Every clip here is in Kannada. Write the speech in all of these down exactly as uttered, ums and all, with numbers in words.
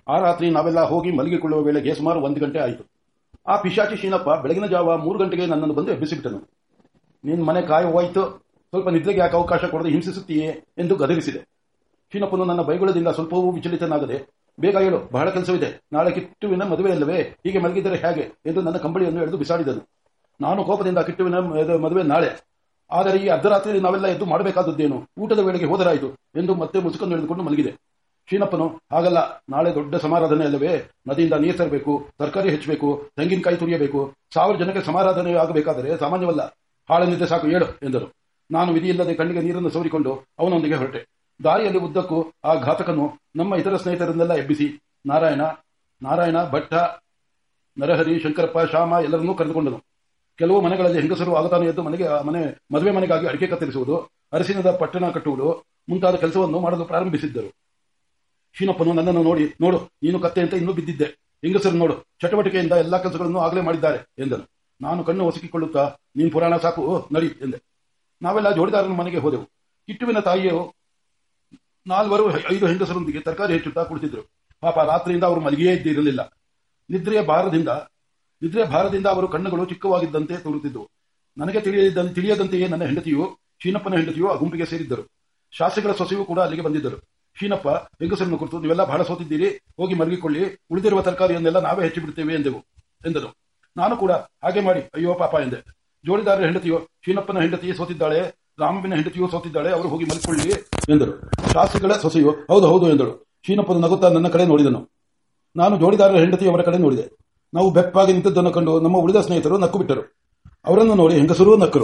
ಆ ರಾತ್ರಿ ನಾವೆಲ್ಲ ಹೋಗಿ ಮಲಗಿಕೊಳ್ಳುವ ವೇಳೆಗೆ ಸುಮಾರು ಒಂದು ಗಂಟೆ ಆಯಿತು. ಆ ಪಿಶಾಚಿ ಶೀನಪ್ಪ ಬೆಳಗಿನ ಜಾವ ಮೂರು ಗಂಟೆಗೆ ನನ್ನನ್ನು ಬಂದು ಎಬ್ಬಿಸಿಬಿಟ್ಟನು. ನಿನ್ ಮನೆ ಕಾಯ ಹೋಯ್ತು, ಸ್ವಲ್ಪ ನಿದ್ರೆಗೆ ಯಾಕೆ ಅವಕಾಶ ಕೊಡದೆ ಹಿಂಸಿಸುತ್ತೀಯೇ ಎಂದು ಗದರಿಸಿದೆ. ಶೀನಪ್ಪನು ನನ್ನ ಬೈಗುಳದಿಂದ ಸ್ವಲ್ಪವೂ ವಿಚಲಿತನಾಗದೆ, ಬೇಗ ಹೇಳು, ಬಹಳ ಕೆಲಸವಿದೆ, ನಾಳೆ ಕಿಟ್ಟುವಿನ ಮದುವೆಯಲ್ಲವೇ, ಹೀಗೆ ಮಲಗಿದರೆ ಹೇಗೆ ಎಂದು ನನ್ನ ಕಂಬಳಿಯನ್ನು ಎಳೆದು ಬಿಸಾಡಿದನು. ನಾನು ಕೋಪದಿಂದ, ಕಿಟ್ಟುವಿನ ಮದುವೆ ನಾಳೆ, ಆದರೆ ಈ ಅರ್ಧರಾತ್ರಿ ನಾವೆಲ್ಲ ಎದ್ದು ಮಾಡಬೇಕಾದದ್ದೇನು, ಊಟದ ವೇಳೆಗೆ ಹೋದರಾಯಿತು ಎಂದು ಮತ್ತೆ ಮುಸುಕನ್ನು ಎಳೆದುಕೊಂಡು ಮಲಗಿದೆ. ಶೀನಪ್ಪನು, ಹಾಗಲ್ಲ, ನಾಳೆ ದೊಡ್ಡ ಸಮಾರಾಧನೆ ಅಲ್ಲವೇ, ನದಿಯಿಂದ ನೀರು ತರಬೇಕು, ತರಕಾರಿ ಹೆಚ್ಚಬೇಕು, ತೆಂಗಿನಕಾಯಿ ತುರಿಯಬೇಕು, ಸಾವಿರ ಜನಕ್ಕೆ ಸಮಾರಾಧನೆ ಆಗಬೇಕಾದರೆ ಸಾಮಾನ್ಯವಲ್ಲ, ಹಾಳನಿದ್ದೆ ಸಾಕು ಹೇಳು ಎಂದರು. ನಾನು ವಿಧಿಯಿಲ್ಲದೆ ಕಣ್ಣಿಗೆ ನೀರನ್ನು ಸೋರಿಕೊಂಡು ಅವನೊಂದಿಗೆ ಹೊರಟೆ. ದಾರಿಯಲ್ಲಿ ಉದ್ದಕ್ಕೂ ಆ ಘಾತಕನು ನಮ್ಮ ಇತರ ಸ್ನೇಹಿತರನ್ನೆಲ್ಲ ಎಬ್ಬಿಸಿ ನಾರಾಯಣ ನಾರಾಯಣ ಭಟ್ಟ, ನರಹರಿ, ಶಂಕರಪ್ಪ, ಶ್ಯಾಮ ಎಲ್ಲರನ್ನೂ ಕರೆದುಕೊಂಡನು. ಕೆಲವು ಮನೆಗಳಲ್ಲಿ ಹೆಂಗಸರು ಆಗತಾನೆ ಎದ್ದು ಮನೆಗೆ ಮನೆ ಮದುವೆ ಮನೆಗಾಗಿ ಅಡಿಕೆ ಕತ್ತರಿಸುವುದು, ಅರಸಿನದ ಪಟ್ಟಣ ಕಟ್ಟುವುದು ಮುಂತಾದ ಕೆಲಸವನ್ನು ಮಾಡಲು ಪ್ರಾರಂಭಿಸಿದ್ದರು. ಶೀನಪ್ಪನು ನನ್ನನ್ನು ನೋಡಿ, ನೋಡು, ನೀನು ಕತ್ತೆ ಅಂತ ಇನ್ನೂ ಬಿದ್ದಿದ್ದೆ, ಹೆಂಗಸರು ನೋಡು, ಚಟುವಟಿಕೆಯಿಂದ ಎಲ್ಲಾ ಕೆಲಸಗಳನ್ನು ಆಗಲೇ ಮಾಡಿದ್ದಾರೆ ಎಂದನು. ನಾನು ಕಣ್ಣು ಹೊಸಕಿಕೊಳ್ಳುತ್ತಾ, ನೀನು ಪುರಾಣ ಸಾಕು, ನಡಿ ಎಂದೆ. ನಾವೆಲ್ಲ ಜೋಡಿದಾರನ ಮನೆಗೆ ಹೋದೆವು. ಕಿಟ್ಟುವಿನ ತಾಯಿಯು ನಾಲ್ವರು ಐದು ಹೆಂಗಸರೊಂದಿಗೆ ತರಕಾರಿ ಹೆಚ್ಚುತ್ತಾ ಕುಳಿತಿದ್ರು. ಪಾಪ, ರಾತ್ರಿಯಿಂದ ಅವರು ಮಲಗಿಯೇ ಇದ್ದಿರಲಿಲ್ಲ. ನಿದ್ರೆಯ ಭಾರದಿಂದ ನಿದ್ರೆ ಭಾರದಿಂದ ಅವರು ಕಣ್ಣುಗಳು ಚಿಕ್ಕವಾಗಿದ್ದಂತೆ ತೋರುತ್ತಿದ್ದವು. ನನಗೆ ತಿಳಿಯದಂತೆ ತಿಳಿಯದಂತೆಯೇ ನನ್ನ ಹೆಂಡತಿಯು, ಶೀನಪ್ಪನ ಹೆಂಡತಿಯು ಆ ಗುಂಪಿಗೆ ಸೇರಿದ್ದರು. ಶಾಸ್ತ್ರಿಗಳ ಸೊಸೆಯೂ ಕೂಡ ಅಲ್ಲಿಗೆ ಬಂದಿದ್ದರು. ಶೀನಪ್ಪ ಹೆಂಗಸರನ್ನು ಕುರಿತು, ನೀವೆಲ್ಲ ಬಹಳ ಸೋತಿದ್ದೀರಿ, ಹೋಗಿ ಮಲಗಿಕೊಳ್ಳಿ, ಉಳಿದಿರುವ ತರಕಾರಿಯನ್ನೆಲ್ಲ ನಾವೇ ಹೆಚ್ಚಿ ಬಿಡುತ್ತೇವೆ ಎಂದೆವು ಎಂದರು. ನಾನು ಕೂಡ ಹಾಗೆ ಮಾಡಿ ಅಯ್ಯೋ ಪಾಪ ಎಂದೆ. ಜೋಡಿದಾರರ ಹೆಂಡತಿಯು, ಶೀನಪ್ಪನ ಹೆಂಡತಿ ಸೋತಿದ್ದಾಳೆ, ರಾಮವಿನ ಹೆಂಡತಿಯು ಸೋತಿದ್ದಾಳೆ, ಅವರು ಹೋಗಿ ಮಲಗಿಕೊಳ್ಳಿ ಎಂದರು. ಶಾಸ್ತ್ರಿಗಳ ಸೊಸೆಯು ಹೌದು ಹೌದು ಎಂದಳು. ಶೀನಪ್ಪನು ನಗುತ್ತಾ ನನ್ನ ಕಡೆ ನೋಡಿದನು. ನಾನು ಜೋಡಿದಾರರ ಹೆಂಡತಿಯವರ ಕಡೆ ನೋಡಿದೆ. ನಾವು ಬೆಪ್ಪಾಗಿ ನಿಂತದ್ದನ್ನು ಕಂಡು ನಮ್ಮ ಉಳಿದ ಸ್ನೇಹಿತರು ನಕ್ಕು ಬಿಟ್ಟರು. ಅವರನ್ನು ನೋಡಿ ಹೆಂಗಸರೂ ನಕ್ಕರು.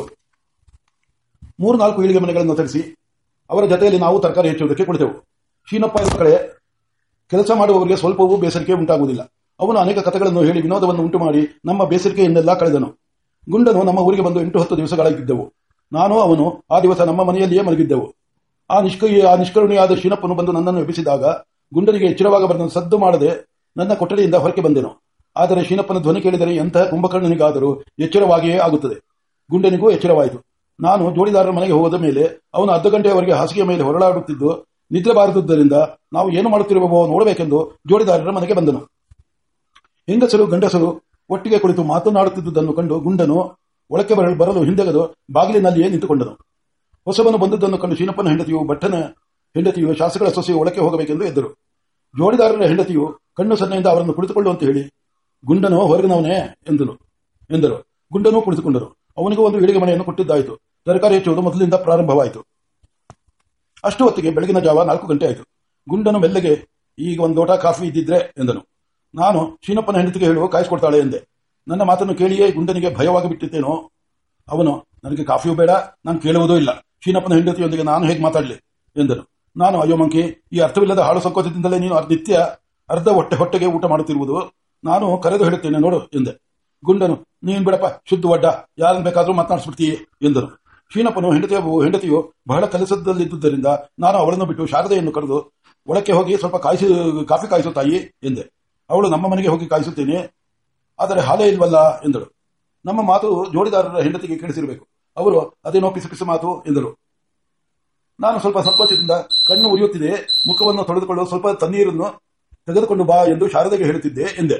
ಮೂರು ನಾಲ್ಕು ಈಳಿಗೆ ಮನೆಗಳನ್ನು ತರಿಸಿ ಅವರ ಜೊತೆಯಲ್ಲಿ ನಾವು ತರಕಾರಿ ಹೆಚ್ಚುವುದಕ್ಕೆ ಕುಳಿತೆವು. ಶೀನಪ್ಪ ಇರುವ ಕಡೆ ಕೆಲಸ ಮಾಡುವವರಿಗೆ ಸ್ವಲ್ಪವೂ ಬೇಸರಿಕೆ ಉಂಟಾಗುವುದಿಲ್ಲ. ಅವನು ಅನೇಕ ಕಥೆಗಳನ್ನು ಹೇಳಿ ವಿನೋದವನ್ನು ಉಂಟು ಮಾಡಿ ನಮ್ಮ ಬೇಸರಿಕೆಯನ್ನೆಲ್ಲ ಕಳೆದನು. ಗುಂಡನು ನಮ್ಮ ಊರಿಗೆ ಬಂದು ಎಂಟು ಹತ್ತು ದಿವಸಗಳಾಗಿದ್ದೆವು. ನಾನು ಅವನು ಆ ದಿವಸ ನಮ್ಮ ಮನೆಯಲ್ಲಿಯೇ ಮಲಗಿದ್ದೆವು. ಆ ನಿಷ್ಕ್ರಿಯ ಆ ನಿಷ್ಕರುಣಿಯಾದ ಶೀನಪ್ಪನು ಬಂದು ನನ್ನನ್ನು ಎಬ್ಬಿಸಿದಾಗ ಗುಂಡನಿಗೆ ಎಚ್ಚರವಾಗಬಾರದು ಸದ್ದು ಮಾಡದೆ ನನ್ನ ಕೊಠಡಿಯಿಂದ ಹೊರಕ್ಕೆ ಬಂದೆನು. ಆದರೆ ಶೀನಪ್ಪನ ಧ್ವನಿ ಕೇಳಿದರೆ ಎಂತಹ ಕುಂಭಕರ್ಣನಿಗಾದರೂ ಎಚ್ಚರವಾಗಿಯೇ ಆಗುತ್ತದೆ. ಗುಂಡನಿಗೂ ಎಚ್ಚರವಾಯಿತು. ನಾನು ಜೋಡಿದಾರರ ಮನೆಗೆ ಹೋದ ಮೇಲೆ ಅವನು ಅರ್ಧ ಗಂಟೆಯವರೆಗೆ ಹಾಸಿಗೆಯ ಮೇಲೆ ಹೊರಳಾಡುತ್ತಿದ್ದು ನಿದ್ರೆ ಬಾರದುದರಿಂದ ನಾವು ಏನು ಮಾಡುತ್ತಿರುವವೋ ನೋಡಬೇಕೆಂದು ಜೋಡಿದಾರರ ಮನೆಗೆ ಬಂದನು. ಹೆಂಗಸರು ಗಂಡಸರು ಒಟ್ಟಿಗೆ ಕುಳಿತು ಮಾತನಾಡುತ್ತಿದ್ದುದನ್ನು ಕಂಡು ಗುಂಡನು ಒಳಕ್ಕೆ ಬರಲು ಬರಲು ಹಿಂದೆಗೆದು ಬಾಗಿಲಿನಲ್ಲಿಯೇ ನಿಂತುಕೊಂಡನು. ಹೊಸಬನು ಬಂದದ್ದನ್ನು ಕಂಡು ಶೀನಪ್ಪನ ಹೆಂಡತಿಯು, ಭಟ್ಟನ ಹೆಂಡತಿಯು, ಶಾಸಕರ ಸೊಸೆಯು ಒಳಕ್ಕೆ ಹೋಗಬೇಕೆಂದು ಎದ್ದರು. ಜೋಡಿದಾರರ ಹೆಂಡತಿಯು ಕಣ್ಣು ಸನ್ನೆಯಿಂದ ಅವರನ್ನು ಕುಳಿತುಕೊಳ್ಳುವಂತೆ ಹೇಳಿ, ಗುಂಡನು ಹೊರಗಿನವನೇ ಎಂದನು ಎಂದರು. ಗುಂಡನೂ ಕುಳಿತುಕೊಂಡರು. ಅವನಿಗೂ ಒಂದು ಇಳಿಗೆ ಮನೆಯನ್ನು ಕೊಟ್ಟಿದ್ದಾಯಿತು. ತರಕಾರಿ ಹೆಚ್ಚುವುದು ಮೊದಲಿಂದ ಪ್ರಾರಂಭವಾಯಿತು. ಅಷ್ಟು ಹೊತ್ತಿಗೆ ಬೆಳಗಿನ ಜಾವ ನಾಲ್ಕು ಗಂಟೆ ಆಯಿತು. ಗುಂಡನು ಮೆಲ್ಲಗೆ, ಈಗ ಒಂದು ಲೋಟ ಕಾಫಿ ಇದ್ದಿದ್ರೆ ಎಂದನು. ನಾನು ಶೀನಪ್ಪನ ಹೆಂಡತಿಗೆ ಹೇಳುವ ಕಾಯಿಸಿಕೊಡ್ತಾಳೆ ಎಂದೆ. ನನ್ನ ಮಾತನ್ನು ಕೇಳಿಯೇ ಗುಂಡನಿಗೆ ಭಯವಾಗಿ ಬಿಟ್ಟಿದ್ದೇನೋ. ಅವನು, ನನಗೆ ಕಾಫಿಯೂ ಬೇಡ, ನಾನು ಕೇಳುವುದೂ ಇಲ್ಲ, ಶೀನಪ್ಪನ ಹೆಂಡತಿಯೊಂದಿಗೆ ನಾನು ಹೇಗೆ ಮಾತಾಡಲಿ ಎಂದನು. ನಾನು, ಅಯ್ಯೋ ಮಂಕಿ, ಈ ಅರ್ಥವಿಲ್ಲದ ಹಾಳು ಸಂಕೋಚದಿಂದಲೇ ನೀನು ನಿತ್ಯ ಅರ್ಧ ಹೊಟ್ಟೆ ಹೊಟ್ಟೆಗೆ ಊಟ ಮಾಡುತ್ತಿರುವುದು, ನಾನು ಕರೆದು ಹೇಳುತ್ತೇನೆ ನೋಡು ಎಂದೆ. ಗುಂಡನು, ನೀನ್ ಬಿಡಪ್ಪ, ಶುದ್ಧ ಒಡ್ಡ, ಯಾರನ್ನು ಬೇಕಾದ್ರೂ ಮಾತನಾಡಿಸ್ಬಿಡ್ತೀಯೇ ಎಂದರು. ಶೀನಪ್ಪನು ಹೆಂಡತಿಯ ಹೆಂಡತಿಯು ಬಹಳ ಕೆಲಸದಲ್ಲಿದ್ದುದರಿಂದ ನಾನು ಅವಳನ್ನು ಬಿಟ್ಟು ಶಾರದೆಯನ್ನು ಕರೆದು ಒಳಕ್ಕೆ ಹೋಗಿ ಸ್ವಲ್ಪ ಕಾಯಿಸಿ ಕಾಫಿ ಕಾಯಿಸು ತಾಯಿ ಎಂದೆ. ಅವಳು, ನಮ್ಮ ಮನೆಗೆ ಹೋಗಿ ಕಾಯಿಸುತ್ತೇನೆ, ಆದರೆ ಹಾಲೇ ಇಲ್ವಲ್ಲ ಎಂದಳು. ನಮ್ಮ ಮಾತು ಜೋಡಿದಾರರ ಹೆಂಡತಿಗೆ ಕೇಳಿಸಿರಬೇಕು. ಅವರು, ಅದೇನೋ ಪಿಸು ಪಿಸು ಮಾತು ಎಂದರು. ನಾನು ಸ್ವಲ್ಪ ಸಂಕೋಚದಿಂದ, ಕಣ್ಣು ಉರಿಯುತ್ತಿದೆ, ಮುಖವನ್ನು ತೊಳೆದುಕೊಳ್ಳಲು ಸ್ವಲ್ಪ ತಣ್ಣೀರನ್ನು ತೆಗೆದುಕೊಂಡು ಬಾ ಎಂದು ಶಾರದೆಗೆ ಹೇಳುತ್ತಿದ್ದೆ ಎಂದೆ.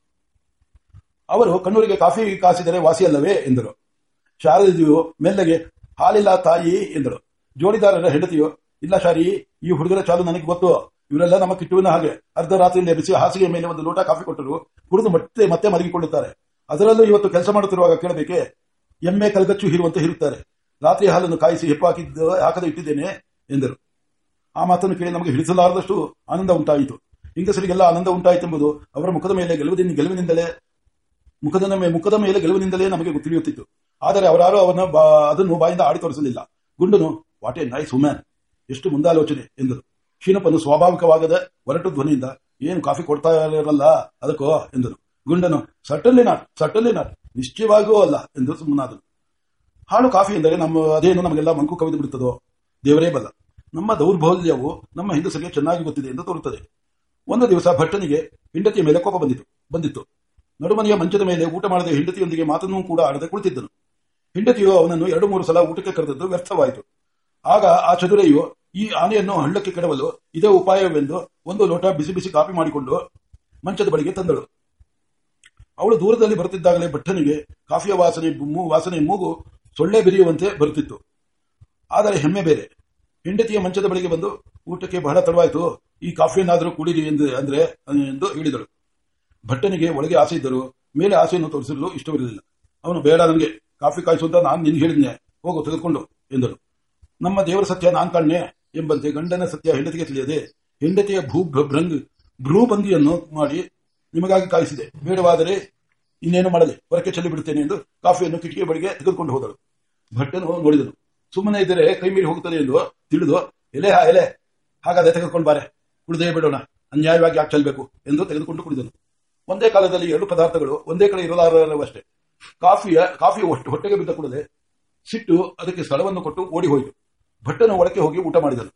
ಅವರು, ಕಣ್ಣೂರಿಗೆ ಕಾಫಿ ಕಾಸಿದರೆ ವಾಸಿಯಲ್ಲವೇ ಎಂದರು. ಶಾರದೆಯು ಮೆಲ್ಲಗೆ, ಹಾಲಿಲ್ಲ ತಾಯಿ ಎಂದಳು. ಜೋಡಿದಾರರ ಹೆಂಡತಿಯು, ಇಲ್ಲ ಶಾರಿ, ಈ ಹುಡುಗರ ಚಾಲು ನನಗೆ ಗೊತ್ತು, ಇವರೆಲ್ಲ ನಮ್ಮ ಕಿಟ್ಟುವಿನ ಹಾಗೆ ಅರ್ಧ ರಾತ್ರಿಯಲ್ಲಿ ಎಬ್ಬಿಸಿ ಹಾಸಿಗೆಯ ಮೇಲೆ ಒಂದು ಲೋಟ ಕಾಫಿ ಕೊಟ್ಟರು ಕುಡಿದು ಮತ್ತೆ ಮತ್ತೆ ಮಲಗಿಕೊಳ್ಳುತ್ತಾರೆ. ಅದರಲ್ಲೂ ಇವತ್ತು ಕೆಲಸ ಮಾಡುತ್ತಿರುವಾಗ ಕೇಳಬೇಕೆ, ಎಮ್ಮೆ ಕಲ್ಗಚ್ಚು ಹೀರುವಂತೆ ಹೀರುತ್ತಾರೆ. ರಾತ್ರಿ ಹಾಲನ್ನು ಕಾಯಿಸಿ ಹೆಪ್ಪು ಹಾಕಿದ್ದು ಹಾಕದೆ ಇಟ್ಟಿದ್ದೇನೆ ಎಂದರು. ಆ ಮಾತನ್ನು ಕೇಳಿ ನಮಗೆ ಹಿಡಿಸಲಾರದಷ್ಟು ಆನಂದ ಉಂಟಾಯಿತು. ಹೆಂಗಸರಿಗೆಲ್ಲ ಆನಂದ ಉಂಟಾಯಿತೆಂಬುದು ಅವರ ಮುಖದ ಮೇಲೆ ಗೆಲುವಿನ ಗೆಲುವಿನಿಂದಲೇ ಮುಖದ ಮುಖದ ಮೇಲೆ ಗೆಲುವಿನಿಂದಲೇ ನಮಗೆ ತಿಳಿಯುತ್ತಿತ್ತು. ಆದರೆ ಅವರಾರು ಅವನ ಅದನ್ನು ಬಾಯಿಂದ ಆಡಿ ತೋರಿಸಲಿಲ್ಲ. ಗುಂಡನು, ವಾಟ್ ಎ ನೈಸ್ ವುಮೆನ್, ಎಷ್ಟು ಮುಂದಾಲೋಚನೆ ಎಂದರು. ಶೀನಪ್ಪನು ಸ್ವಾಭಾವಿಕವಾಗದ ಒರಟು ಧ್ವನಿಯಿಂದ, ಏನು ಕಾಫಿ ಕೊಡ್ತಾ ಇರಲ್ಲ ಅದಕ್ಕೋ ಎಂದನು. ಗುಂಡನು, ಸಟ್ಟಲ್ಲಿ ನಾಟ್ ಸಟ್ಟಲ್ಲಿ ನಾಟ್ ನಿಶ್ಚಯವಾಗಿಯೂ ಅಲ್ಲ ಎಂದು ಸುಮ್ಮನಾದನು. ಹಾಳು ಕಾಫಿ ಎಂದರೆ ನಮ್ಮ ಅದೇನು ನಮಗೆಲ್ಲ ಮಂಕು ಕವಿದು ಬಿಡುತ್ತದೋ ದೇವರೇ ಬಲ್ಲ. ನಮ್ಮ ದೌರ್ಬಲ್ಯವು ನಮ್ಮ ಹೆಂಗಸರಿಗೆ ಚೆನ್ನಾಗಿ ಗೊತ್ತಿದೆ ಎಂದು ತೋರುತ್ತದೆ. ಒಂದು ದಿವಸ ಭಟ್ಟನಿಗೆ ಹೆಂಡತಿಯ ಮೇಲೆ ಕೋಪ ಬಂದಿತು ಬಂದಿತ್ತು ನಡುಮನೆಯ ಮಂಚದ ಮೇಲೆ ಊಟ ಮಾಡದೆ ಹೆಂಡತಿಯೊಂದಿಗೆ ಮಾತನ್ನೂ ಕೂಡ ಆಡದೆ ಕುಳಿತಿದ್ದನು. ಹೆಂಡತಿಯು ಅವನನ್ನು ಎರಡು ಮೂರು ಸಲ ಊಟಕ್ಕೆ ಕರೆದದ್ದು ವ್ಯರ್ಥವಾಯಿತು. ಆಗ ಆ ಚದುರೆಯು ಈ ಆನೆಯನ್ನು ಹಳ್ಳಕ್ಕೆ ಕೆಡವಲು ಇದೇ ಉಪಾಯವೆಂದು ಒಂದು ಲೋಟ ಬಿಸಿ ಬಿಸಿ ಕಾಫಿ ಮಾಡಿಕೊಂಡು ಮಂಚದ ಬಳಿಗೆ ತಂದಳು. ಅವಳು ದೂರದಲ್ಲಿ ಬರುತ್ತಿದ್ದಾಗಲೇ ಭಟ್ಟನಿಗೆ ಕಾಫಿಯ ವಾಸನೆ ವಾಸನೆ ಮೂಗು ಸೊಳ್ಳೆ ಬಿರಿಯುವಂತೆ ಬರುತ್ತಿತ್ತು. ಆದರೆ ಹೆಮ್ಮೆ ಬೇರೆ. ಹೆಂಡತಿಯ ಮಂಚದ ಬಳಿಗೆ ಬಂದು ಊಟಕ್ಕೆ ಬಹಳ ತಡವಾಯಿತು, ಈ ಕಾಫಿಯನ್ನಾದರೂ ಕುಡಿರಿ ಎಂದು ಅಂದ್ರೆ ಎಂದು ಹೇಳಿದಳು. ಭಟ್ಟನಿಗೆ ಒಳಗೆ ಆಸೆ ಇದ್ದರು ಮೇಲೆ ಆಸೆಯನ್ನು ತೋರಿಸಲು ಇಷ್ಟವಿರಲಿಲ್ಲ. ಅವನು ಬೇಡ, ನನಗೆ ಕಾಫಿ ಕಾಯಿಸುವಂತ ನಾನು ನಿನ್ಗೆ ಹೇಳಿದ್ನೆ, ಹೋಗು ತೆಗೆದುಕೊಂಡು ಎಂದಳು. ನಮ್ಮ ದೇವರ ಸತ್ಯ ನಾನ್ ಕಾಣ್ನೆ ಎಂಬಂತೆ ಗಂಡನ ಸತ್ಯ ಹೆಂಡತಿಗೆ ತಿಳಿಯದೆ ಹೆಂಡತಿಯ ಭೂ ಭೃಂಗ್ ಭ್ರೂಭಂಗಿಯನ್ನು ಮಾಡಿ ನಿಮಗಾಗಿ ಕಾಯಿಸಿದೆ, ಬೇಡವಾದರೆ ಇನ್ನೇನು ಮಾಡಲಿ, ಹೊರಕ್ಕೆ ಚೆಲ್ಲಿ ಬಿಡುತ್ತೇನೆ ಎಂದು ಕಾಫಿಯನ್ನು ಕಿಟಕಿಯ ಬಳಿಗೆ ತೆಗೆದುಕೊಂಡು ಹೋದಳು. ಭಟ್ಟನು ನೋಡಿದನು. ಸುಮ್ಮನೆ ಇದ್ದರೆ ಕೈ ಮೀರಿ ಹೋಗುತ್ತದೆ ಎಂದು ತಿಳಿದು, ಎಲೆ ಹಾ ಎಲೆ ಹಾಗಾದ್ರೆ ತೆಗೆದುಕೊಂಡು ಬಾರೆ, ಕುಡಿದೇ ಬಿಡೋಣ, ಅನ್ಯಾಯವಾಗಿ ಯಾಕೆ ಚೆಲ್ಲಬೇಕು ಎಂದು ತೆಗೆದುಕೊಂಡು ಕುಡಿದನು. ಒಂದೇ ಕಾಲದಲ್ಲಿ ಎರಡು ಪದಾರ್ಥಗಳು ಒಂದೇ ಕಡೆ ಇರಲಾರವಷ್ಟೇ. ಕಾಫಿಯ ಕಾಫಿ ಹೊಟ್ಟೆಗೆ ಬಿದ್ದ ಕೂಡಲೇ ಸಿಟ್ಟು ಅದಕ್ಕೆ ಸ್ಥಳವನ್ನು ಕೊಟ್ಟು ಓಡಿ ಹೋಯಿತು. ಭಟ್ಟನು ಒಳಕ್ಕೆ ಹೋಗಿ ಊಟ ಮಾಡಿದನು.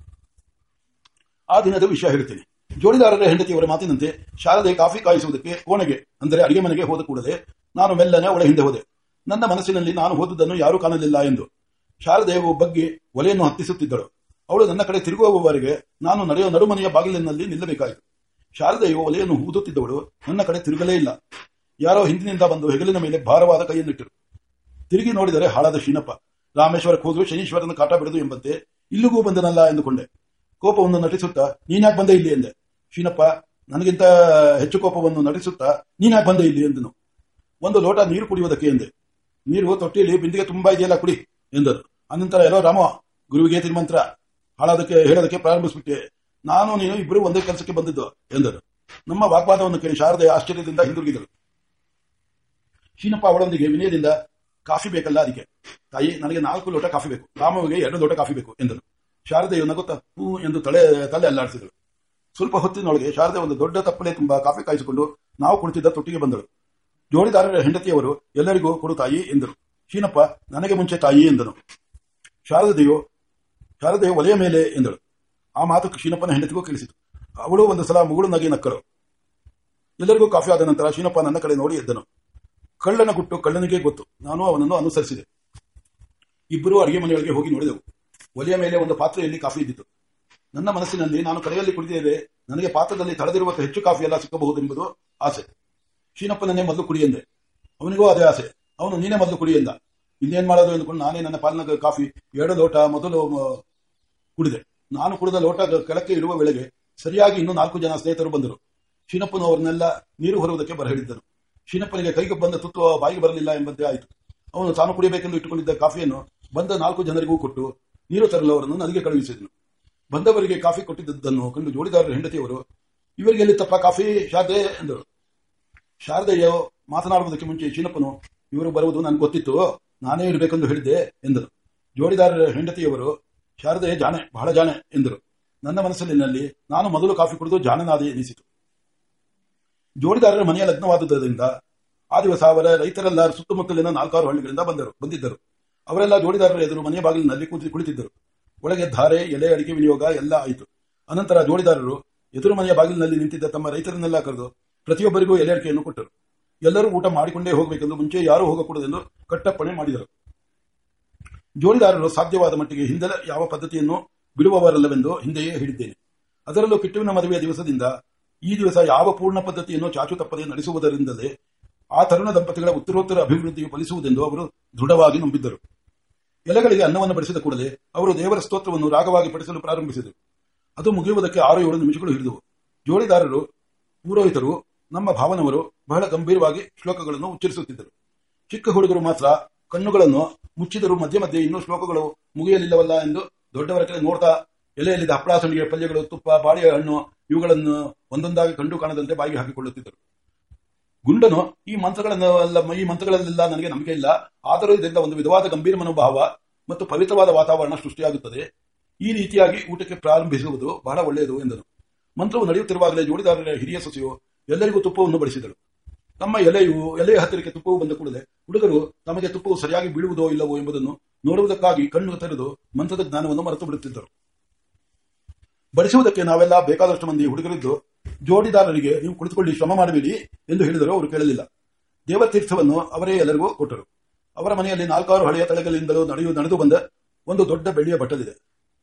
ಆ ದಿನದ ವಿಷಯ ಹೇಳುತ್ತೇನೆ. ಜೋಡಿದಾರರ ಹೆಂಡತಿಯವರ ಮಾತಿನಂತೆ ಶಾರದೆ ಕಾಫಿ ಕಾಯಿಸುವುದಕ್ಕೆ ಕೋಣೆಗೆ ಅಂದರೆ ಅಡಿಗೆ ಮನೆಗೆ ಹೋದ ಕೂಡಲೇ ನಾನು ಮೆಲ್ಲನೆ ಒಳ ಹಿಂದೆ ಹೋದೆ. ನನ್ನ ಮನಸ್ಸಿನಲ್ಲಿ ನಾನು ಹೋದುದನ್ನು ಯಾರೂ ಕಾಣಲಿಲ್ಲ ಎಂದು. ಶಾರದೆಯು ಬಗ್ಗೆ ಒಲೆಯನ್ನು ಹತ್ತಿಸುತ್ತಿದ್ದಳು. ಅವಳು ನನ್ನ ಕಡೆ ತಿರುಗುವವರೆಗೆ ನಾನು ನಡೆಯುವ ನಡುಮನೆಯ ಬಾಗಿಲಿನಲ್ಲಿ ನಿಲ್ಲಬೇಕಾಯಿತು. ಶಾರದೆಯು ಒಲೆಯನ್ನು ಊದುತ್ತಿದ್ದವಳು ನನ್ನ ಕಡೆ ತಿರುಗಲೇ ಇಲ್ಲ. ಯಾರೋ ಹಿಂದಿನಿಂದ ಬಂದು ಹೆಗಲಿನ ಮೇಲೆ ಭಾರವಾದ ಕೈಯನ್ನಿಟ್ಟರು. ತಿರುಗಿ ನೋಡಿದರೆ ಹಾಳಾದ ಶೀನಪ್ಪ. ರಾಮೇಶ್ವರಕ್ಕೆ ಹೋದ್ರು ಶನೀಶ್ವರನ ಕಾಟ ಬಿಡದು ಎಂಬಂತೆ ಇಲ್ಲಿಗೂ ಬಂದನಲ್ಲ ಎಂದುಕೊಂಡೆ. ಕೋಪವನ್ನು ನಟಿಸುತ್ತಾ ನೀನ್ಯಾಕೆ ಬಂದೆ ಇಲ್ಲಿ ಎಂದೆ. ಶೀನಪ್ಪ ನನಗಿಂತ ಹೆಚ್ಚು ಕೋಪವನ್ನು ನಟಿಸುತ್ತಾ ನೀನ್ಯಾಕೆ ಬಂದೆ ಇಲ್ಲಿ ಎಂದನು. ಒಂದು ಲೋಟ ನೀರು ಕುಡಿಯುವುದಕ್ಕೆ ಎಂದೆ. ನೀರು ತೊಟ್ಟಿಯಲ್ಲಿ ಬಿಂದಿಗೆ ತುಂಬಾ ಇದೆಯಲ್ಲ, ಕುಡಿ ಎಂದರು. ಅನಂತರ ಎಲ್ಲೋ ರಾಮ ಗುರುವಿಗೆ ತಿರುಮಂತ್ರ ಹಾಳೋದಕ್ಕೆ ಹೇಳೋದಕ್ಕೆ ಪ್ರಾರಂಭಿಸಿಬಿಟ್ಟೆ. ನಾನು ನೀನು ಇಬ್ಬರು ಒಂದೇ ಕೆಲಸಕ್ಕೆ ಬಂದಿದ್ದು ಎಂದರು. ನಮ್ಮ ವಾಗ್ವಾದವನ್ನು ಕೇಳಿ ಶಾರದೆ ಆಶ್ಚರ್ಯದಿಂದ ಹಿಂದಿರುಗಿದರು. ಶೀನಪ್ಪ ಅವಳೊಂದಿಗೆ ವಿನಯದಿಂದ ಕಾಫಿ ಬೇಕಲ್ಲ, ಅದಕ್ಕೆ ತಾಯಿ ನನಗೆ ನಾಲ್ಕು ಲೋಟ ಕಾಫಿ ಬೇಕು, ರಾಮವಿಗೆ ಎರಡು ಲೋಟ ಕಾಫಿ ಬೇಕು ಎಂದರು. ಶಾರದೆಯು ನಗುತ್ತಾ ಹೂ ಎಂದು ತಲೆ ತಲೆ ಅಲ್ಲಾಡಿಸಿದಳು. ಸ್ವಲ್ಪ ಹೊತ್ತಿನೊಳಗೆ ಶಾರದೆ ಒಂದು ದೊಡ್ಡ ತಪ್ಪಲೆ ತುಂಬಾ ಕಾಫಿ ಕಾಯಿಸಿಕೊಂಡು ನಾವು ಕುಳಿತಿದ್ದ ತೊಟ್ಟಿಗೆ ಬಂದಳು. ಜೋಡಿದಾರರ ಹೆಂಡತಿಯವರು ಎಲ್ಲರಿಗೂ ಕೊಡು ತಾಯಿ ಎಂದರು. ಶೀನಪ್ಪ ನನಗೆ ಮುಂಚೆ ತಾಯಿ ಎಂದನು. ಶಾರದೆಯು ಶಾರದೆಯು ಒಲೆಯ ಮೇಲೆ ಎಂದಳು. ಆ ಮಾತು ಶೀನಪ್ಪನ ಹೆಂಡತಿಗೂ ಕೇಳಿಸಿತು. ಅವಳು ಒಂದು ಸಲ ಮುಗುಳು ನಗೆ ನಕ್ಕಳು. ಎಲ್ಲರಿಗೂ ಕಾಫಿ ಆದ ನಂತರ ಶೀನಪ್ಪ ನನ್ನ ಕಡೆ ನೋಡಿ ಎದ್ದನು. ಕಳ್ಳನ ಗುಟ್ಟು ಕಳ್ಳನಿಗೆ ಗೊತ್ತು. ನಾನು ಅವನನ್ನು ಅನುಸರಿಸಿದೆ. ಇಬ್ಬರೂ ಅಡಿಗೆ ಮನೆಯೊಳಗೆ ಹೋಗಿ ನೋಡಿದೆವು. ಒಲೆಯ ಮೇಲೆ ಒಂದು ಪಾತ್ರೆಯಲ್ಲಿ ಕಾಫಿ ಇದ್ದಿತು. ನನ್ನ ಮನಸ್ಸಿನಲ್ಲಿ ನಾನು ಕಡೆಯಲ್ಲಿ ಕುಡಿದಿದ್ದರೆ ನನಗೆ ಪಾತ್ರದಲ್ಲಿ ತಡೆದಿರುವಷ್ಟು ಹೆಚ್ಚು ಕಾಫಿ ಎಲ್ಲ ಸಿಕ್ಕಬಹುದೆಂಬುದು ಆಸೆ. ಶೀನಪ್ಪನನ್ನೇ ಮೊದಲು ಕುಡಿ ಎಂದೆ. ಅವನಿಗೂ ಅದೇ ಆಸೆ. ಅವನು ನೀನೇ ಮೊದಲು ಕುಡಿ ಎಂದ. ಇನ್ನೇನ್ ಮಾಡೋದು ಎಂದುಕೊಂಡು ನಾನೇ ನನ್ನ ಪಾಲಿನ ಕಾಫಿ ಎರಡು ಲೋಟ ಮೊದಲು ಕುಡಿದೆ. ನಾನು ಕುಡಿದ ಲೋಟ ಕೆಳಕ್ಕೆ ಇಡುವ ವೇಳೆಗೆ ಸರಿಯಾಗಿ ಇನ್ನೂ ನಾಲ್ಕು ಜನ ಸ್ನೇಹಿತರು ಬಂದರು. ಶೀನಪ್ಪನು ಅವರನ್ನೆಲ್ಲ ನೀರು ಹೊರುವುದಕ್ಕೆ ಬರಹೇಳಿದ್ದರು. ಶೀನಪ್ಪನಿಗೆ ಕೈಗೆ ಬಂದ ತುತ್ತು ಬಾಯಿಗೆ ಬರಲಿಲ್ಲ ಎಂಬಂತೆ ಆಯಿತು. ಅವನು ತಾನು ಕುಡಿಯಬೇಕೆಂದು ಇಟ್ಟುಕೊಂಡಿದ್ದ ಕಾಫಿಯನ್ನು ಬಂದ ನಾಲ್ಕು ಜನರಿಗೂ ಕೊಟ್ಟು ನೀರು ತರಲು ಅವರನ್ನು ನನಗೆ ಕಳುಹಿಸಿದನು. ಬಂದವರಿಗೆ ಕಾಫಿ ಕೊಟ್ಟಿದ್ದನ್ನು ಕಂಡು ಜೋಡಿದಾರರ ಹೆಂಡತಿಯವರು ಇವರಿಗೆ ಎಲ್ಲಿತ್ತಪ್ಪ ಕಾಫಿ ಶಾರದೆ ಎಂದರು. ಶಾರದೆಯು ಮಾತನಾಡುವುದಕ್ಕೆ ಮುಂಚೆ ಶೀನಪ್ಪನು ಇವರು ಬರುವುದು ನನಗೆ ಗೊತ್ತಿತ್ತು, ನಾನೇ ಇರಬೇಕೆಂದು ಹೇಳಿದ್ದೆ ಎಂದರು. ಜೋಡಿದಾರರ ಹೆಂಡತಿಯವರು ಶಾರದೆ ಜಾಣೆ, ಬಹಳ ಜಾಣೆ ಎಂದರು. ನನ್ನ ಮನಸ್ಸಿನಲ್ಲಿ ನಾನು ಮೊದಲು ಕಾಫಿ ಕುಡಿದು ಜಾಣನಾದೆ ಎನಿಸಿತು. ಜೋಡಿದಾರರ ಮನೆಯ ಲಗ್ನವಾದುದರಿಂದ ಆ ದಿವಸ ಅವರ ರೈತರೆಲ್ಲ ಸುತ್ತಮುತ್ತಲಿನ ನಾಲ್ಕಾರು ಹಳ್ಳಿಗಳಿಂದ ಬಂದರು ಬಂದಿದ್ದರು. ಅವರೆಲ್ಲ ಜೋಡಿದಾರರ ಎದುರು ಮನೆಯ ಬಾಗಿಲಿನಲ್ಲಿ ಕುಳಿತಿದ್ದರು. ಒಳಗೆ ಧಾರೆ, ಎಲೆ, ಅಡಿಕೆ ವಿನಿಯೋಗ ಎಲ್ಲ ಆಯಿತು. ಅನಂತರ ಜೋಡಿದಾರರು ಎದುರು ಮನೆಯ ಬಾಗಿಲಿನಲ್ಲಿ ನಿಂತಿದ್ದ ತಮ್ಮ ರೈತರನ್ನೆಲ್ಲ ಕರೆದು ಪ್ರತಿಯೊಬ್ಬರಿಗೂ ಎಲೆ ಅಡಿಕೆಯನ್ನು ಕೊಟ್ಟರು. ಎಲ್ಲರೂ ಊಟ ಮಾಡಿಕೊಂಡೇ ಹೋಗಬೇಕೆಂದು ಮುಂಚೆ ಯಾರೂ ಹೋಗಕೂಡದೆಂದು ಕಟ್ಟಪ್ಪಣೆ ಮಾಡಿದರು. ಜೋಡಿದಾರರು ಸಾಧ್ಯವಾದ ಮಟ್ಟಿಗೆ ಹಿಂದೆಲ್ಲ ಯಾವ ಪದ್ಧತಿಯನ್ನು ಬಿಡುವವರಲ್ಲವೆಂದು ಹಿಂದೆಯೇ ಹೇಳಿದ್ದೇನೆ. ಅದರಲ್ಲೂ ಕಿಟ್ಟುವಿನ ಮದುವೆಯ ದಿವಸದಿಂದ ಈ ದಿವಸ ಯಾವ ಪೂರ್ಣ ಪದ್ಧತಿಯನ್ನು ಚಾಚು ತಪ್ಪದೆ ನಡೆಸುವುದರಿಂದಲೇ ಆ ತರುಣ ದಂಪತಿಗಳ ಉತ್ತರೋತ್ತರ ಅಭಿವೃದ್ಧಿಯು ಫಲಿಸುವುದೆಂದು ಅವರು ದೃಢವಾಗಿ ನಂಬಿದ್ದರು. ಎಲೆಗಳಿಗೆ ಅನ್ನವನ್ನು ಬಡಿಸಿದ ಕೂಡಲೇ ಅವರು ದೇವರ ಸ್ತೋತ್ರವನ್ನು ರಾಗವಾಗಿ ಪಡಿಸಲು ಪ್ರಾರಂಭಿಸಿದರು. ಅದು ಮುಗಿಯುವುದಕ್ಕೆ ಆರು ಏಳು ನಿಮಿಷಗಳು ಹಿಡಿದವು. ಜೋಡಿದಾರರು, ಪುರೋಹಿತರು, ನಮ್ಮ ಭಾವನವರು ಬಹಳ ಗಂಭೀರವಾಗಿ ಶ್ಲೋಕಗಳನ್ನು ಉಚ್ಚರಿಸುತ್ತಿದ್ದರು. ಚಿಕ್ಕ ಹುಡುಗರು ಮಾತ್ರ ಕಣ್ಣುಗಳನ್ನು ಮುಚ್ಚಿದರೂ ಮಧ್ಯೆ ಮಧ್ಯೆ ಇನ್ನೂ ಶ್ಲೋಕಗಳು ಮುಗಿಯಲಿಲ್ಲವಲ್ಲ ಎಂದು ದೊಡ್ಡವರ ಕಡೆ ನೋಡ್ತಾ ಎಲೆಯಲ್ಲಿದ್ದ ಹಪ್ಪಳ, ಸಂಡಿಗೆ, ಪಲ್ಯಗಳು, ತುಪ್ಪ, ಬಾಳೆಯ ಹಣ್ಣು ಇವುಗಳನ್ನು ಒಂದೊಂದಾಗಿ ಕಂಡು ಕಾಣದಂತೆ ಬಾಯಿಗೆ ಹಾಕಿಕೊಳ್ಳುತ್ತಿದ್ದರು. ಗುಂಡನು ಈ ಮಂತ್ರಗಳನ್ನೆಲ್ಲ ಈ ಮಂತ್ರಗಳಲ್ಲೆಲ್ಲ ನನಗೆ ನಂಬಿಕೆ ಇಲ್ಲ, ಆದರೂ ಇದರಿಂದ ಒಂದು ವಿಧವಾದ ಗಂಭೀರ ಮನೋಭಾವ ಮತ್ತು ಪವಿತ್ರವಾದ ವಾತಾವರಣ ಸೃಷ್ಟಿಯಾಗುತ್ತದೆ. ಈ ರೀತಿಯಾಗಿ ಊಟಕ್ಕೆ ಪ್ರಾರಂಭಿಸುವುದು ಬಹಳ ಒಳ್ಳೆಯದು ಎಂದನು. ಮಂತ್ರವು ನಡೆಯುತ್ತಿರುವಾಗಲೇ ಜೋಡಿದಾರರ ಹಿರಿಯ ಸೊಸೆಯು ಎಲ್ಲರಿಗೂ ತುಪ್ಪವನ್ನು ಬಡಿಸಿದಳು. ತಮ್ಮ ಎಲೆಯು ಎಲೆಯ ಹತ್ತಿರಕ್ಕೆ ತುಪ್ಪವು ಬಂದ ಕೂಡಲೇ ಹುಡುಗರು ತಮಗೆ ತುಪ್ಪವು ಸರಿಯಾಗಿ ಬೀಳುವುದೋ ಇಲ್ಲವೋ ಎಂಬುದನ್ನು ನೋಡುವುದಕ್ಕಾಗಿ ಕಣ್ಣು ತೆರೆದು ಮಂತ್ರದ ಜ್ಞಾನವನ್ನು ಮರೆತು ಬಿಡುತ್ತಿದ್ದರು. ಬಡಿಸುವುದಕ್ಕೆ ನಾವೆಲ್ಲ ಬೇಕಾದಷ್ಟು ಮಂದಿ ಹುಡುಗರಿದ್ದು ಜೋಡಿದಾರರಿಗೆ ನೀವು ಕುಳಿತುಕೊಳ್ಳಿ, ಶ್ರಮ ಮಾಡಬೇಡಿ ಎಂದು ಹೇಳಿದರೂ ಅವರು ಕೇಳಲಿಲ್ಲ. ದೇವತೀರ್ಥವನ್ನು ಅವರೇ ಎಲ್ಲರಿಗೂ ಕೊಟ್ಟರು. ಅವರ ಮನೆಯಲ್ಲಿ ನಾಲ್ಕಾರು ಹಳೆಯ ತಲೆಗಳಿಂದಲೂ ನಡೆಯು ನಡೆದು ಬಂದ ಒಂದು ದೊಡ್ಡ ಬೆಳ್ಳಿಯ ಬಟ್ಟಲಿದೆ.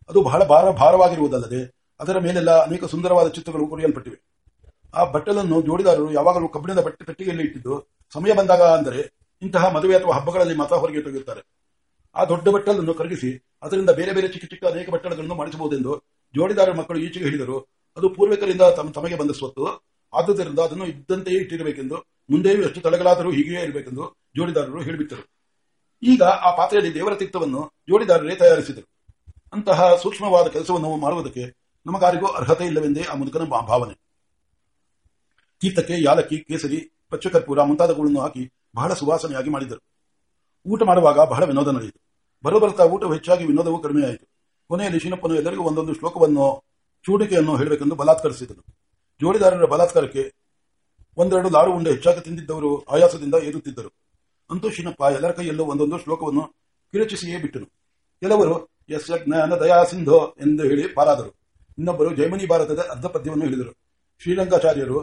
ಅದು ಬಹಳ ಭಾರ ಭಾರವಾಗಿರುವುದಲ್ಲದೆ ಅದರ ಮೇಲೆಲ್ಲ ಅನೇಕ ಸುಂದರವಾದ ಚಿತ್ರಗಳು ಕೊರೆಯಲ್ಪಟ್ಟಿವೆ. ಆ ಬಟ್ಟಲನ್ನು ಜೋಡಿದಾರರು ಯಾವಾಗಲೂ ಕಬ್ಬಿಣದ ಬಟ್ಟೆ ಪೆಟ್ಟಿಗೆಯಲ್ಲಿ ಇಟ್ಟಿದ್ದು ಸಮಯ ಬಂದಾಗ ಅಂದರೆ ಇಂತಹ ಮದುವೆ ಅಥವಾ ಹಬ್ಬಗಳಲ್ಲಿ ಮಾತ್ರ ಹೊರಗೆ ತೆಗೆಯುತ್ತಾರೆ. ಆ ದೊಡ್ಡ ಬಟ್ಟಲನ್ನು ಕರಗಿಸಿ ಅದರಿಂದ ಬೇರೆ ಬೇರೆ ಚಿಕ್ಕ ಚಿಕ್ಕ ಅನೇಕ ಬಟ್ಟಲುಗಳನ್ನು ಮಾಡಿಸಬಹುದೆಂದು ಜೋಡಿದಾರರ ಮಕ್ಕಳು ಈಚೆಗೆ ಹೇಳಿದರು. ಅದು ಪೂರ್ವಿಕರಿಂದ ತಮಗೆ ಬಂದ ಸ್ವತ್ತು, ಆದುದರಿಂದ ಅದನ್ನು ಇದ್ದಂತೆಯೇ ಇಟ್ಟಿರಬೇಕೆಂದು, ಮುಂದೆಯೂ ಎಷ್ಟು ತಲೆಗಳಾದರೂ ಹೀಗೆಯೇ ಇರಬೇಕೆಂದು ಜೋಡಿದಾರರು ಹೇಳಿಬಿಟ್ಟರು. ಈಗ ಆ ಪಾತ್ರೆಯಲ್ಲಿ ದೇವರ ತೀರ್ಥವನ್ನು ಜೋಡಿದಾರರೇ ತಯಾರಿಸಿದರು. ಅಂತಹ ಸೂಕ್ಷ್ಮವಾದ ಕೆಲಸವನ್ನು ಮಾಡುವುದಕ್ಕೆ ನಮಗಾರಿಗೂ ಅರ್ಹತೆ ಇಲ್ಲವೆಂದೇ ಆ ಮುದುಕನ ಭಾವನೆ. ತೀರ್ಥಕ್ಕೆ ಯಾಲಕ್ಕಿ, ಕೇಸರಿ, ಪಚ್ಚಕರ್ಪೂರ ಮುಂತಾದವುಗಳನ್ನು ಹಾಕಿ ಬಹಳ ಸುವಾಸನೆಯಾಗಿ ಮಾಡಿದರು. ಊಟ ಮಾಡುವಾಗ ಬಹಳ ವಿನೋದ ನಡೆಯಿತು. ಬರುಬರುತ್ತಾ ಊಟವು ಹೆಚ್ಚಾಗಿ ವಿನೋದವೂ ಕಡಿಮೆಯಾಯಿತು. ಕೊನೆಯಲ್ಲಿ ಶಿನಪ್ಪನು ಎಲ್ಲರಿಗೂ ಒಂದೊಂದು ಶ್ಲೋಕವನ್ನು ಚೂಡಿಕೆಯನ್ನು ಹೇಳಬೇಕೆಂದು ಬಲಾತ್ಕರಿಸಿದನು. ಜೋಡಿದಾರರ ಬಲಾತ್ಕಾರಕ್ಕೆ ಒಂದೆರಡು ಲಾಡು ಉಂಡೆ ಹೆಚ್ಚಾಗಿ ತಿಂದಿದ್ದವರು ಆಯಾಸದಿಂದ ಏರುತ್ತಿದ್ದರು. ಅಂತೂ ಶಿನಪ್ಪ ಎಲ್ಲರ ಕೈಯಲ್ಲೂ ಒಂದೊಂದು ಶ್ಲೋಕವನ್ನು ಕಿರುಚಿಸಿಯೇ ಬಿಟ್ಟನು. ಕೆಲವರು ಯಸ್ಯ ಜ್ಞಾನ ದಯಾ ಸಿಂಧೋ ಎಂದು ಹೇಳಿ ಪಾರಾದರು. ಇನ್ನೊಬ್ಬರು ಜೈಮನಿ ಭಾರತದ ಅರ್ಧ ಪದ್ಯವನ್ನು ಹೇಳಿದರು. ಶ್ರೀರಂಗಾಚಾರ್ಯರು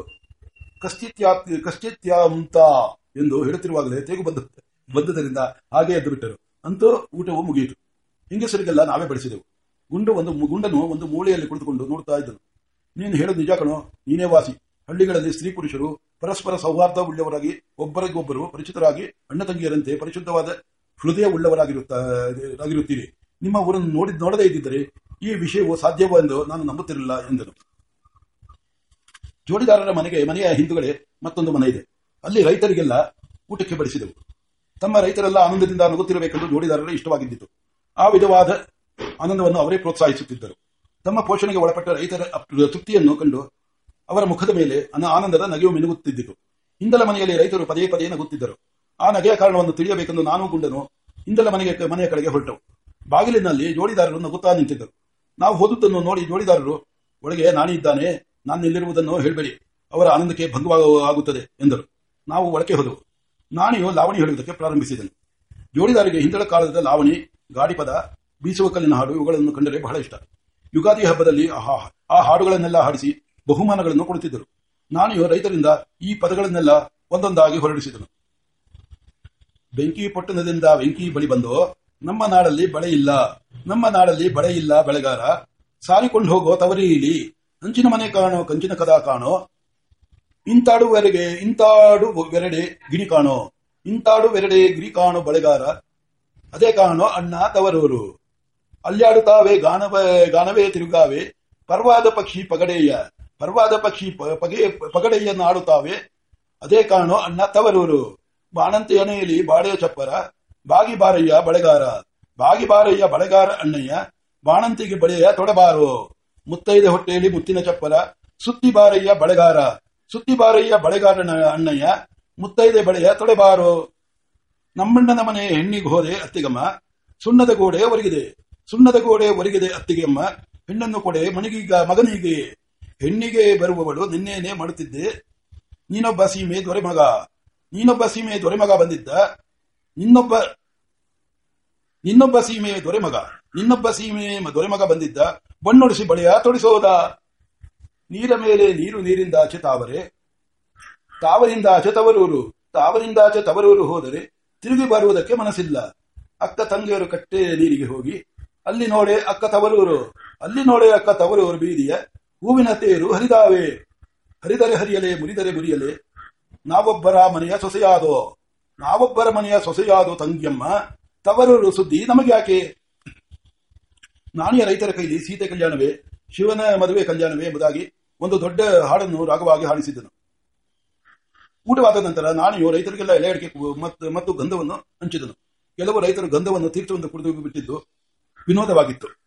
ಕಶ್ಚಿತ್ಯಾಂತ ಎಂದು ಹೇಳುತ್ತಿರುವಾಗಲೇ ತೇಗು ಬಂದ ಬಂದದರಿಂದ ಹಾಗೆ ಎದ್ದು ಬಿಟ್ಟರು. ಅಂತೂ ಊಟವು ಮುಗಿಯಿತು. ಹಿಂಗಸರಿಗೆಲ್ಲ ನಾವೇ ಬಡಿಸಿದೆವು. ಗುಂಡು ಒಂದು ಗುಂಡನು ಒಂದು ಮೂಲೆಯಲ್ಲಿ ಕುಳಿತುಕೊಂಡು ನೋಡುತ್ತಾ ಇದ್ದನು. ನೀನು ಹೇಳೋದು ನಿಜ ಕಣೋ, ನೀನೇ ವಾಸಿ. ಹಳ್ಳಿಗಳಲ್ಲಿ ಸ್ತ್ರೀ ಪುರುಷರು ಪರಸ್ಪರ ಸೌಹಾರ್ದ ಉಳ್ಳವರಾಗಿ ಒಬ್ಬರಿಗೊಬ್ಬರು ಪರಿಚಿತರಾಗಿ ಅಣ್ಣ ತಂಗಿಯರಂತೆ ಪರಿಶುದ್ಧವಾದ ಹೃದಯ ಉಳ್ಳವರಾಗಿರುತ್ತೀರಿ. ನಿಮ್ಮ ಊರನ್ನು ನೋಡಿ ನೋಡದೇ ಇದ್ದಿದ್ದರೆ ಈ ವಿಷಯವು ಸಾಧ್ಯವೆಂದು ನಾನು ನಂಬುತ್ತಿರಲಿಲ್ಲ ಎಂದನು. ಜೋಡಿದಾರರ ಮನೆಗೆ ಮನೆಯ ಹಿಂದುಗಡೆ ಮತ್ತೊಂದು ಮನೆ ಇದೆ. ಅಲ್ಲಿ ರೈತರಿಗೆಲ್ಲ ಊಟಕ್ಕೆ ಬಡಿಸಿದೆವು. ತಮ್ಮ ರೈತರೆಲ್ಲ ಆನಂದದಿಂದ ನಗುತ್ತಿರಬೇಕೆಂದು ಜೋಡಿದಾರರೇ ಇಷ್ಟವಾಗಿದ್ದಿತು. ಆ ವಿಧವಾದ ಆನಂದವನ್ನು ಅವರೇ ಪ್ರೋತ್ಸಾಹಿಸುತ್ತಿದ್ದರು. ತಮ್ಮ ಪೋಷಣೆಗೆ ಒಳಪಟ್ಟ ರೈತರ ತೃಪ್ತಿಯನ್ನು ಕಂಡು ಅವರ ಮುಖದ ಮೇಲೆ ಆನಂದದ ನಗೆಯು ಮಿನುಗುತ್ತಿದ್ದಿತು. ಹಿಂದಲ ಮನೆಯಲ್ಲಿ ರೈತರು ಪದೇ ಪದೇ ನಗುತ್ತಿದ್ದರು. ಆ ನಗೆಯ ಕಾರಣವನ್ನು ತಿಳಿಯಬೇಕೆಂದು ನಾನು ಗುಂಡನು ಹಿಂದಲ ಮನೆಗೆ ಮನೆಯ ಕಡೆಗೆ ಹೊರಟವು. ಬಾಗಿಲಿನಲ್ಲಿ ಜೋಡಿದಾರರು ನಗುತ್ತಾ ನಿಂತಿದ್ದರು. ನಾವು ಹೋದುದನ್ನು ನೋಡಿ ಜೋಡಿದಾರರು, ಒಳಗೆ ನಾನೇ ಇದ್ದಾನೆ, ನಾನು ನಿಲ್ಲಿರುವುದನ್ನು ಹೇಳಬೇಡಿ, ಅವರ ಆನಂದಕ್ಕೆ ಭಂಗವಾಗುತ್ತದೆ ಎಂದರು. ನಾವು ಒಳಗೆ ಹೋದೆವು. ನಾಣಿಯು ಲಾವಣಿ ಹೇಳುವುದಕ್ಕೆ ಪ್ರಾರಂಭಿಸಿದನು. ಜೋಡಿದಾರಿಗೆ ಹಿಂದಳ ಕಾಲದ ಲಾವಣಿ, ಗಾಡಿಪದ, ಬೀಸುವ ಕಲ್ಲಿನ ಹಾಡು ಇವುಗಳನ್ನು ಕಂಡರೆ ಬಹಳ ಇಷ್ಟ. ಯುಗಾದಿ ಹಬ್ಬದಲ್ಲಿ ಆ ಹಾಡುಗಳನ್ನೆಲ್ಲ ಹಾಡಿಸಿ ಬಹುಮಾನಗಳನ್ನು ಕೊಡುತ್ತಿದ್ದರು. ನಾಣಿಯು ರೈತರಿಂದ ಈ ಪದಗಳನ್ನೆಲ್ಲ ಒಂದೊಂದಾಗಿ ಹೊರಡಿಸಿದನು. ಬೆಂಕಿ ಪೊಟ್ಟಣದಿಂದ ಬೆಂಕಿ ಬಳಿ ಬಂದೋ, ನಮ್ಮ ನಾಡಲ್ಲಿ ಬಳೆ ಇಲ್ಲ, ನಮ್ಮ ನಾಡಲ್ಲಿ ಬಳೆ ಇಲ್ಲ ಬೆಳೆಗಾರ, ಸಾರಿಕೊಂಡು ಹೋಗೋ ತವರೀಲಿ, ಹಂಚಿನ ಮನೆ ಕಾಣೋ ಕಂಚಿನ ಕದ ಕಾಣೋ, ಇಂತಾಡುವರೆಗೆ ಇಂತಾಡು ಬೆರಡೆ ಗಿಣಿ ಕಾಣೋ, ಇಂತಾಡು ಬೆರಡೆ ಗಿರಿ ಕಾಣೋ ಬಳೆಗಾರ, ಅದೇ ಕಾಣೋ ಅಣ್ಣ ತವರೂರು, ಅಲ್ಲಾಡುತ್ತಾವೆ ಗಾನವ ಗಾನವೇ ತಿರುಗಾವೆ, ಪರ್ವಾದ ಪಕ್ಷಿ ಪಗಡೆಯ ಪರ್ವಾದ ಪಕ್ಷಿ ಪಗೆ ಪಗಡೆಯನ್ನಾಡುತ್ತಾವೆ, ಅದೇ ಕಾಣೋ ಅಣ್ಣ ತವರೂರು, ಬಾಣಂತಿ ಅಣೆಯಲ್ಲಿ ಬಾಳೆಯ ಚಪ್ಪರ, ಬಾಗಿ ಬಾರಯ್ಯ ಬಳೆಗಾರ, ಬಾಗಿ ಬಾರಯ್ಯ ಬಳೆಗಾರ ಅಣ್ಣಯ್ಯ, ಬಾಣಂತಿಗೆ ಬಳೆಯ ತೊಡಬಾರೋ, ಮುತ್ತೈದೆ ಹೊಟ್ಟೆಯಲ್ಲಿ ಮುತ್ತಿನ ಚಪ್ಪರ, ಸುತ್ತಿ ಬಾರಯ್ಯ ಬಳೆಗಾರ, ಸುತ್ತಿ ಬಾರಯ್ಯ ಬಳೆಗಾರ ಅಣ್ಣಯ್ಯ, ಮುತ್ತೈದೆ ಬಳೆಯ ತೊಡೆಬಾರೋ. ನಮ್ಮಣ್ಣನ ಮನೆ ಹೆಣ್ಣಿಗೆ ಹೋದೆ ಅತ್ತಿಗಮ್ಮ, ಸುಣ್ಣದ ಗೋಡೆ ಒರಗಿದೆ, ಸುಣ್ಣದ ಗೋಡೆ ಒರಗಿದೆ ಅತ್ತಿಗೆಮ್ಮ, ಹೆಣ್ಣನ್ನು ಕೊಡೆ ಮನಿಗೀಗ ಮಗನಿಗೆ, ಹೆಣ್ಣಿಗೆ ಬರುವವಳು ನಿನ್ನೇನೆ ಮಾಡುತ್ತಿದ್ದೆ, ನೀನೊಬ್ಬ ಸೀಮೆ ದೊರೆ ಮಗ, ನೀನೊಬ್ಬ ಸೀಮೆ ದೊರೆ ಮಗ ಬಂದಿದ್ದ, ನಿನ್ನೊಬ್ಬ ನಿನ್ನೊಬ್ಬ ಸೀಮೆ ದೊರೆ ಮಗ ನಿನ್ನೊಬ್ಬ ಸೀಮೆ ದೊರೆ ಮಗ ಬಂದಿದ್ದ, ಬಣ್ಣೊಡಿಸಿ ಬಳೆಯ ತೊಡಿಸೋದ, ನೀರ ಮೇಲೆ ನೀರು ನೀರಿಂದಾಚೆ ತಾವರೆ, ತಾವರಿಂದಾಚೆ ತವರೂರು, ತಾವರಿಂದಾಚೆ ತವರೂರು ಹೋದರೆ ತಿರುಗಿ ಬರುವುದಕ್ಕೆ ಮನಸ್ಸಿಲ್ಲ, ಅಕ್ಕ ತಂಗಿಯರು ಕಟ್ಟೆ ನೀರಿಗೆ ಹೋಗಿ, ಅಲ್ಲಿ ನೋಡೆ ಅಕ್ಕ ತವರೂರು, ಅಲ್ಲಿ ನೋಡೆ ಅಕ್ಕ ತವರೂರು ಬೀದಿಯ ಹೂವಿನ ತೇರು ಹರಿದಾವೆ, ಹರಿದರೆ ಹರಿಯಲೆ ಮುರಿದರೆ ಮುರಿಯಲೆ, ನಾವೊಬ್ಬರ ಮನೆಯ ಸೊಸೆಯಾದೋ, ನಾವೊಬ್ಬರ ಮನೆಯ ಸೊಸೆಯಾದೋ ತಂಗಿಯಮ್ಮ, ತವರೂರು ಸುದ್ದಿ ನಮಗ್ಯಾಕೆ. ನಾಣಿಯ ರೈತರ ಕೈಲಿ ಸೀತೆ ಕಲ್ಯಾಣವೇ ಶಿವನ ಮದುವೆ ಕಲ್ಯಾಣವೇ ಎಂಬುದಾಗಿ ಒಂದು ದೊಡ್ಡ ಹಾಡನ್ನು ರಾಗವಾಗಿ ಹಾಡಿಸಿದ್ದನು. ಊಟವಾದ ನಂತರ ನಾಣಿಯು ರೈತರಿಗೆಲ್ಲ ಎಲೆ ಅಡಿಕೆ ಮತ್ತು ಗಂಧವನ್ನು ಹಂಚಿದನು. ಕೆಲವು ರೈತರು ಗಂಧವನ್ನು ತೀರ್ಥವನ್ನು ಕುಡಿದು ಬಿಟ್ಟಿದ್ದು ವಿನೋದವಾಗಿತ್ತು.